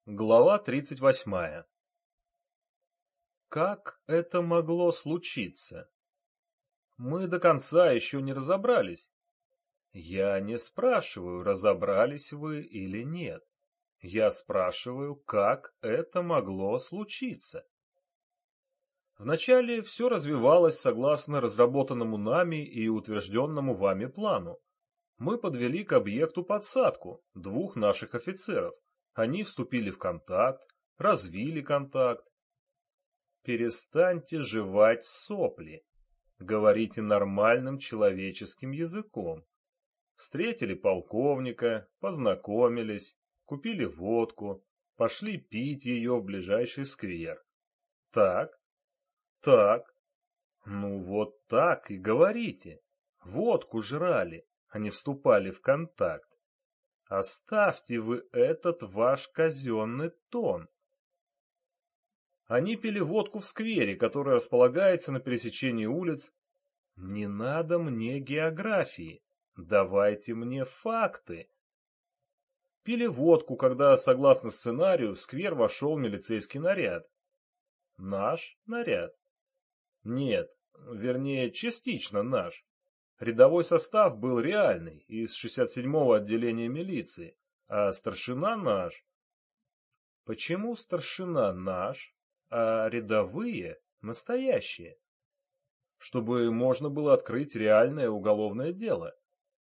Глава 38. Как это могло случиться? Мы до конца еще не разобрались. Я не спрашиваю, разобрались вы или нет. Я спрашиваю, как это могло случиться. Вначале все развивалось согласно разработанному нами и утвержденному вами плану. Мы подвели к объекту подсадку двух наших офицеров. Они вступили в контакт, развили контакт. Перестаньте жевать сопли. Говорите нормальным человеческим языком. Встретили полковника, познакомились, купили водку, пошли пить ее в ближайший сквер. Так, так. Ну вот так и говорите. Водку жрали, а не вступали в контакт. Оставьте вы этот ваш казенный тон. Они пили водку в сквере, который располагается на пересечении улиц. Не надо мне географии, давайте мне факты. Пили водку, когда, согласно сценарию, в сквер вошел милицейский наряд. Наш наряд? Нет, вернее, частично наш. Рядовой состав был реальный, из 67-го отделения милиции, а старшина наш. Почему старшина наш, а рядовые настоящие? Чтобы можно было открыть реальное уголовное дело.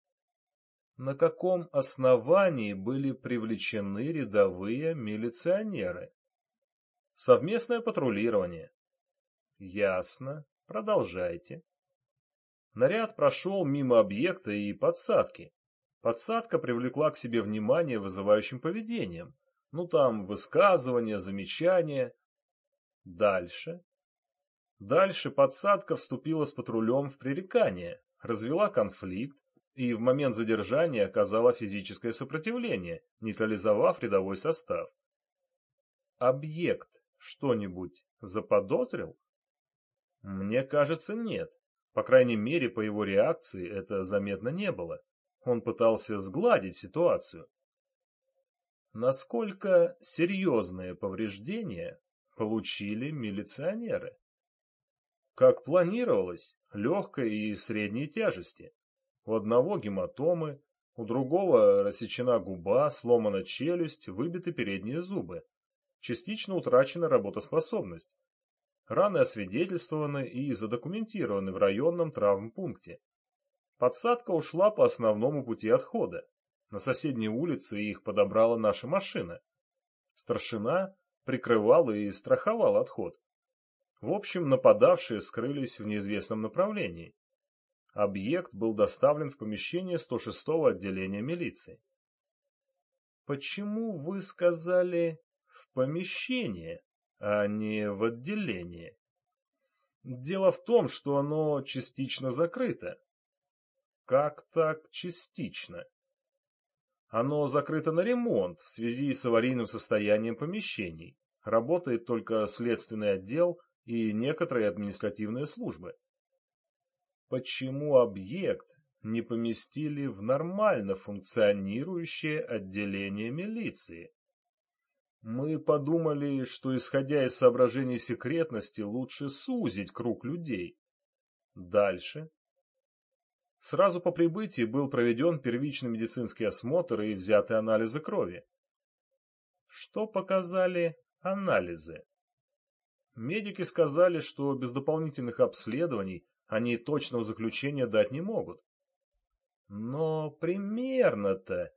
На каком основании были привлечены рядовые милиционеры? Совместное патрулирование. Ясно. Продолжайте. Наряд прошел мимо объекта и подсадки. Подсадка привлекла к себе внимание вызывающим поведением. Ну там высказывания, замечания. Дальше. Дальше подсадка вступила с патрулем в пререкание, развела конфликт и в момент задержания оказала физическое сопротивление, нейтрализовав рядовой состав. Объект что-нибудь заподозрил? Мне кажется, нет. По крайней мере, по его реакции это заметно не было. Он пытался сгладить ситуацию. Насколько серьезные повреждения получили милиционеры? Как планировалось, легкой и средней тяжести. У одного гематомы, у другого рассечена губа, сломана челюсть, выбиты передние зубы. Частично утрачена работоспособность. Раны освидетельствованы и задокументированы в районном травмпункте. Подсадка ушла по основному пути отхода. На соседней улице их подобрала наша машина. Старшина прикрывал и страховал отход. В общем, нападавшие скрылись в неизвестном направлении. Объект был доставлен в помещение 106-го отделения милиции. Почему вы сказали «в помещение», а не «в отделение»? Дело в том, что оно частично закрыто. Как так частично? Оно закрыто на ремонт в связи с аварийным состоянием помещений. Работает только следственный отдел и некоторые административные службы. Почему объект не поместили в нормально функционирующее отделение милиции? Мы подумали, что, исходя из соображений секретности, лучше сузить круг людей. Дальше. Сразу по прибытии был проведен первичный медицинский осмотр и взяты анализы крови. Что показали анализы? Медики сказали, что без дополнительных обследований они точного заключения дать не могут. Но примерно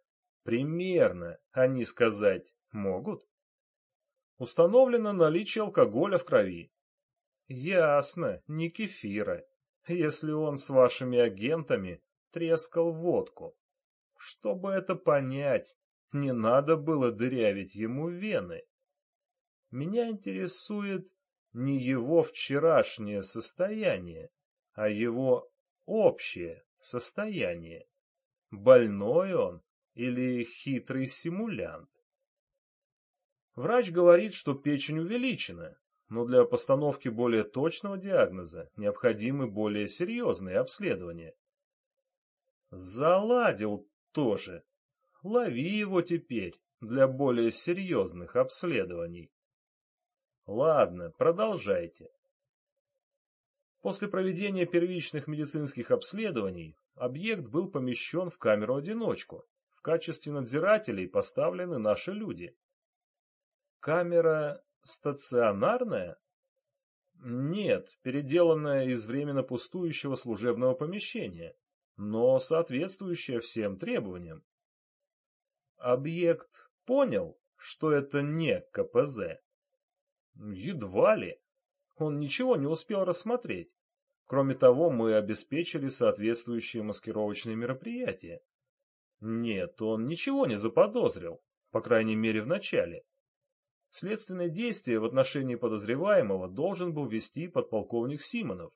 они сказать могут. Установлено наличие алкоголя в крови. Ясно, не кефира, если он с вашими агентами трескал водку. Чтобы это понять, не надо было дырявить ему вены. Меня интересует не его вчерашнее состояние, а его общее состояние. Больной он или хитрый симулянт? Врач говорит, что печень увеличена, но для постановки более точного диагноза необходимы более серьезные обследования. Заладил тоже. Лови его теперь, для более серьезных обследований. Ладно, продолжайте. После проведения первичных медицинских обследований объект был помещен в камеру-одиночку. В качестве надзирателей поставлены наши люди. Камера стационарная? Нет, переделанная из временно пустующего служебного помещения, но соответствующая всем требованиям. Объект понял, что это не КПЗ? Едва ли. Он ничего не успел рассмотреть. Кроме того, мы обеспечили соответствующие маскировочные мероприятия. Нет, он ничего не заподозрил, по крайней мере в начале. Следственные действия в отношении подозреваемого должен был вести подполковник Симонов.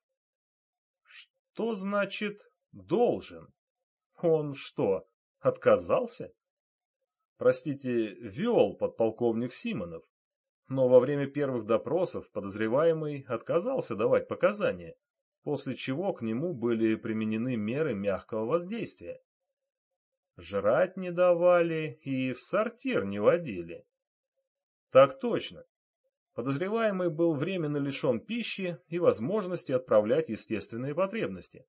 Что значит «должен»? Он что, отказался? Простите, вел подполковник Симонов. Но во время первых допросов подозреваемый отказался давать показания, после чего к нему были применены меры мягкого воздействия. Жрать не давали и в сортир не водили. Так точно. Подозреваемый был временно лишен пищи и возможности отправлять естественные потребности.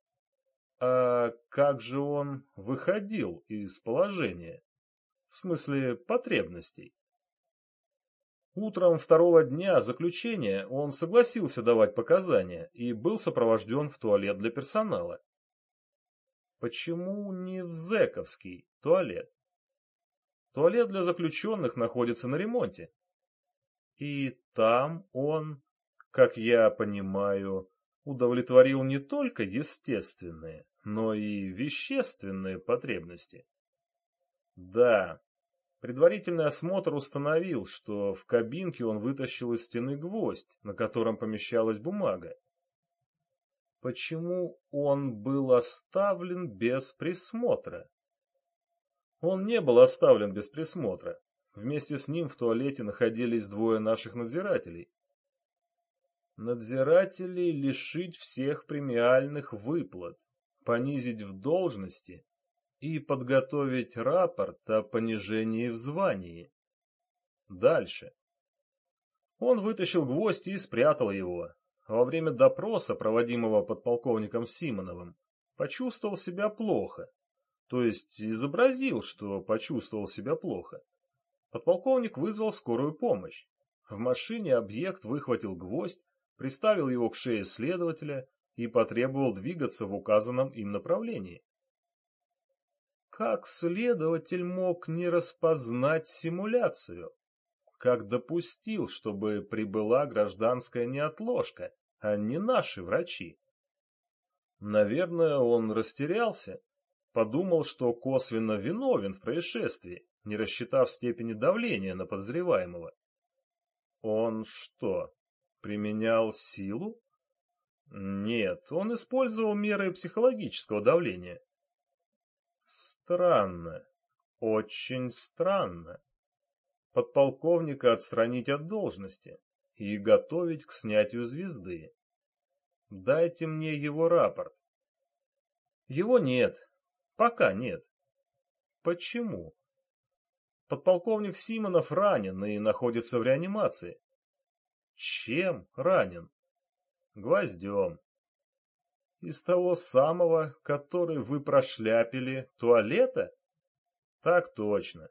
А как же он выходил из положения? В смысле потребностей? Утром второго дня заключения он согласился давать показания и был сопровожден в туалет для персонала. Почему не в зэковский туалет? Туалет для заключенных находится на ремонте. И там он, как я понимаю, удовлетворил не только естественные, но и вещественные потребности. Да, предварительный осмотр установил, что в кабинке он вытащил из стены гвоздь, на котором помещалась бумага. Почему он был оставлен без присмотра? Он не был оставлен без присмотра. Вместе с ним в туалете находились двое наших надзирателей. Надзирателей лишить всех премиальных выплат, понизить в должности и подготовить рапорт о понижении в звании. Дальше. Он вытащил гвоздь и спрятал его. Во время допроса, проводимого подполковником Симоновым, почувствовал себя плохо. То есть изобразил, что почувствовал себя плохо. Подполковник вызвал скорую помощь. В машине объект выхватил гвоздь, приставил его к шее следователя и потребовал двигаться в указанном им направлении. Как следователь мог не распознать симуляцию? Как допустил, чтобы прибыла гражданская неотложка, а не наши врачи? Наверное, он растерялся, подумал, что косвенно виновен в происшествии, не рассчитав степени давления на подозреваемого. Он что, применял силу? Нет, он использовал меры психологического давления. Странно, очень странно. Подполковника отстранить от должности и готовить к снятию звезды. Дайте мне его рапорт. Его нет, пока нет. Почему? Подполковник Симонов ранен и находится в реанимации. Чем ранен? Гвоздем. Из того самого, который вы прошляпили, туалета? Так точно.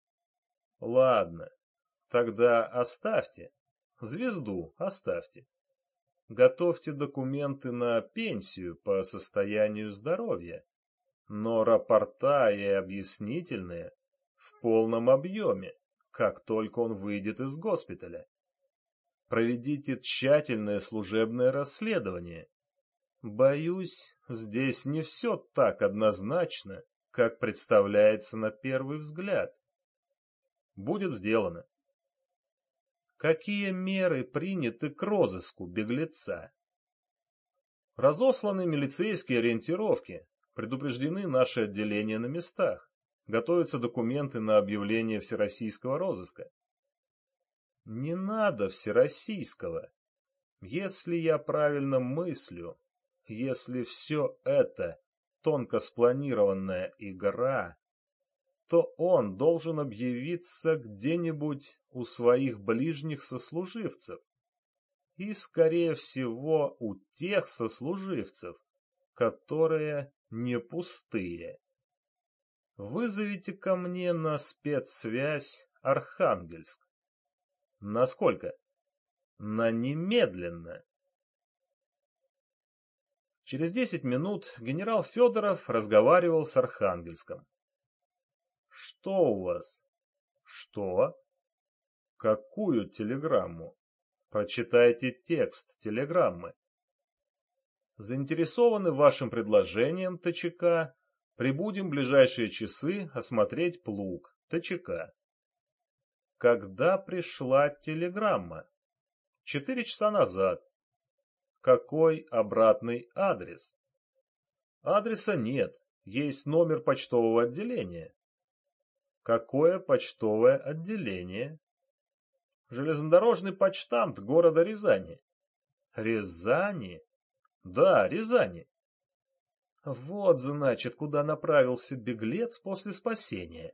Ладно, тогда оставьте. Звезду оставьте. Готовьте документы на пенсию по состоянию здоровья. Но рапорта и объяснительные в полном объеме, как только он выйдет из госпиталя. Проведите тщательное служебное расследование. Боюсь, здесь не все так однозначно, как представляется на первый взгляд. Будет сделано. Какие меры приняты к розыску беглеца? Разосланы милицейские ориентировки, предупреждены наши отделения на местах, готовятся документы на объявление всероссийского розыска. Не надо всероссийского. Если я правильно мыслю, если все это тонко спланированная игра, что он должен объявиться где-нибудь у своих ближних сослуживцев. И, скорее всего, у тех сослуживцев, которые не пустые. Вызовите ко мне на спецсвязь Архангельск. Насколько? На немедленно. Через 10 минут генерал Федоров разговаривал с Архангельском. Что у вас? Что? Какую телеграмму? Прочитайте текст телеграммы. Заинтересованы вашим предложением, ТЧК. Прибудем в ближайшие часы осмотреть плуг, ТЧК. Когда пришла телеграмма? 4 часа назад. Какой обратный адрес? Адреса нет, есть номер почтового отделения. Какое почтовое отделение? Железнодорожный почтамт города Рязани. Рязани? Да, Рязани. Вот, значит, куда направился беглец после спасения.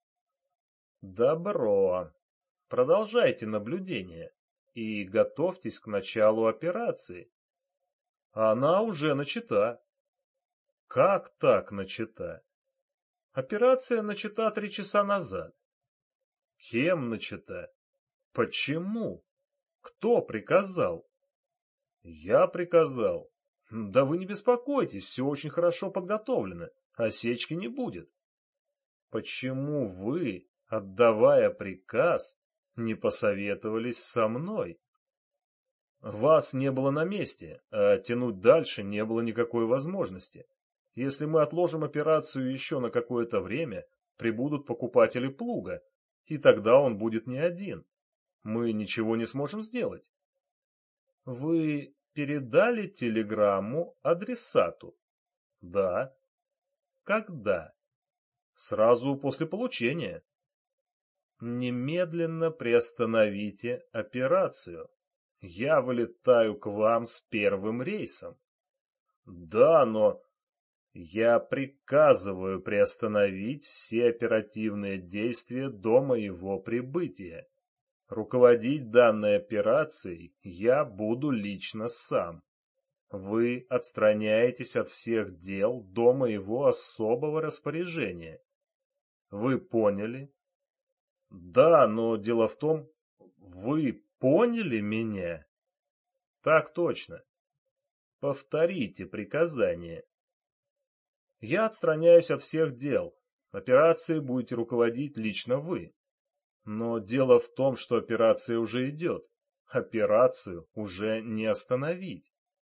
Добро. Продолжайте наблюдение и готовьтесь к началу операции. Она уже начата. Как так начата? Операция начата 3 часа назад. Кем начата? Почему? Кто приказал? Я приказал. Да вы не беспокойтесь, все очень хорошо подготовлено, осечки не будет. Почему вы, отдавая приказ, не посоветовались со мной? Вас не было на месте, а тянуть дальше не было никакой возможности. Если мы отложим операцию еще на какое-то время, прибудут покупатели плуга, и тогда он будет не один. Мы ничего не сможем сделать. Вы передали телеграмму адресату? Да. Когда? Сразу после получения. Немедленно приостановите операцию. Я вылетаю к вам с первым рейсом. Да, но я приказываю приостановить все оперативные действия до моего прибытия. Руководить данной операцией я буду лично сам. Вы отстраняетесь от всех дел до моего особого распоряжения. Вы поняли? Да, но дело в том, вы поняли меня? Так точно. Повторите приказание. Я отстраняюсь от всех дел. Операцией будете руководить лично вы. Но дело в том, что операция уже идет. Операцию уже не остановить.